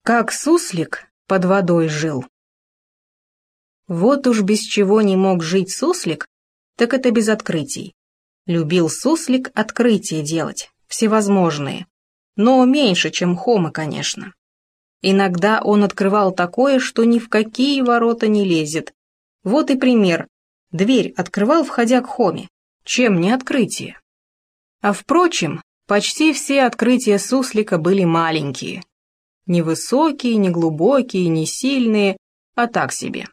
Как суслик под водой жил. Вот уж без чего не мог жить суслик, так это без открытий. Любил суслик открытия делать, всевозможные, но меньше, чем Хома, конечно. Иногда он открывал такое, что ни в какие ворота не лезет. Вот и пример. Дверь открывал, входя к Хоме. Чем не открытие? А впрочем, почти все открытия суслика были маленькие. Не высокие, не глубокие, не сильные, а так себе.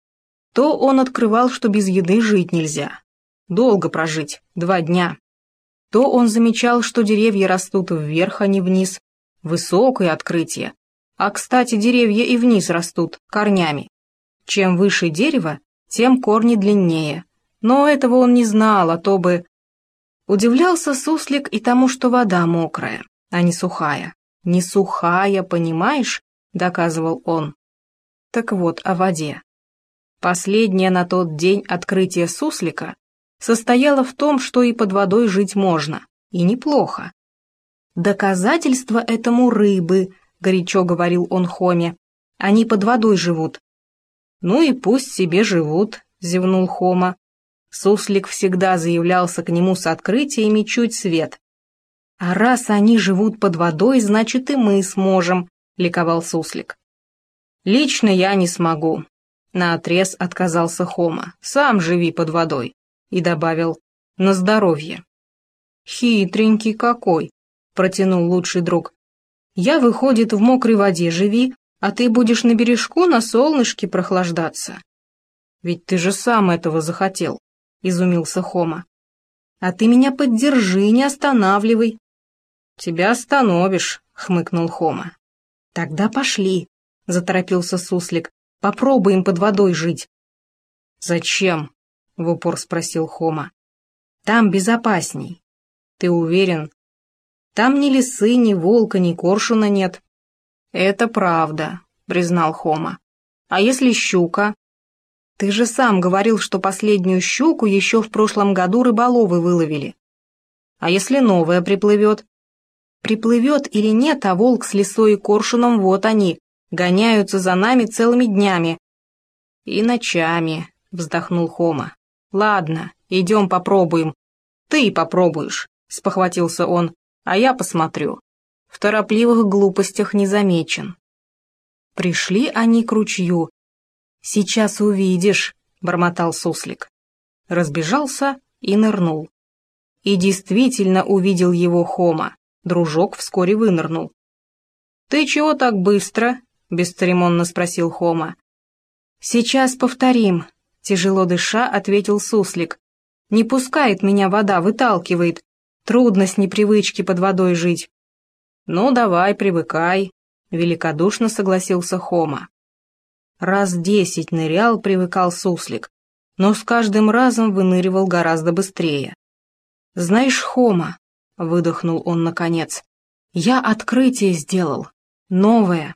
То он открывал, что без еды жить нельзя. Долго прожить, 2 дня. То он замечал, что деревья растут вверх, а не вниз. Высокое открытие. А, кстати, деревья и вниз растут, корнями. Чем выше дерево, тем корни длиннее. Но этого он не знал, а то бы... Удивлялся суслик и тому, что вода мокрая, а не сухая. «Не сухая, понимаешь?» — доказывал он. Так вот, о воде. Последнее на тот день открытие суслика состояло в том, что и под водой жить можно, и неплохо. «Доказательство этому рыбы», — горячо говорил он Хоме. «Они под водой живут». «Ну и пусть себе живут», — зевнул Хома. Суслик всегда заявлялся к нему с открытиями чуть свет. «А раз они живут под водой, значит и мы сможем», — ликовал суслик. «Лично я не смогу», — наотрез отказался Хома. «Сам живи под водой», — и добавил: «на здоровье». «Хитренький какой», — протянул лучший друг. «Я, выходит, в мокрой воде живи, а ты будешь на бережку на солнышке прохлаждаться». «Ведь ты же сам этого захотел», — изумился Хома. «А ты меня поддержи, не останавливай». «Тебя остановишь», — хмыкнул Хома. «Тогда пошли», — заторопился суслик. «Попробуем под водой жить». «Зачем?» — в упор спросил Хома. «Там безопасней». «Ты уверен?» «Там ни лисы, ни волка, ни коршуна нет». «Это правда», — признал Хома. «А если щука?» «Ты же сам говорил, что последнюю щуку еще в прошлом году рыболовы выловили». «А если новая приплывет?» «Приплывет или нет, а волк с лисой и коршуном вот они, гоняются за нами целыми днями». «И ночами», — вздохнул Хома. «Ладно, идем попробуем». «Ты попробуешь», — спохватился он, — «а я посмотрю. В торопливых глупостях не замечен». Пришли они к ручью. «Сейчас увидишь», — бормотал суслик. Разбежался и нырнул. И действительно увидел его Хома. Дружок вскоре вынырнул. «Ты чего так быстро?» — бесцеремонно спросил Хома. «Сейчас повторим», — тяжело дыша ответил суслик. «Не пускает меня вода, выталкивает. Трудно с непривычки под водой жить». «Ну, давай, привыкай», — великодушно согласился Хома. Раз 10 нырял, привыкал суслик, но с каждым разом выныривал гораздо быстрее. «Знаешь, Хома», — выдохнул он наконец, — «я открытие сделал. Новое».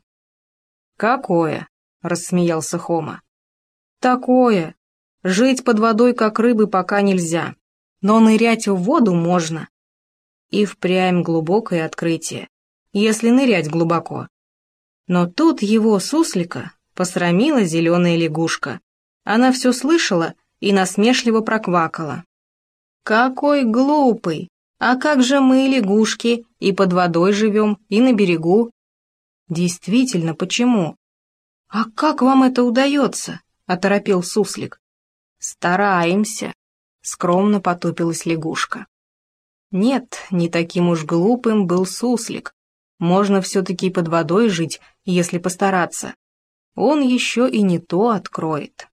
«Какое?» — рассмеялся Хома. «Такое. Жить под водой, как рыбы, пока нельзя. Но нырять в воду можно». И впрямь глубокое открытие, если нырять глубоко. Но тут его, суслика, посрамила зеленая лягушка. Она все слышала и насмешливо проквакала. «Какой глупый! А как же мы, лягушки, и под водой живем, и на берегу?» «Действительно, почему?» «А как вам это удается?» — оторопел суслик. «Стараемся», — скромно потупилась лягушка. Нет, не таким уж глупым был суслик. Можно все-таки под водой жить, если постараться. Он еще и не то откроет.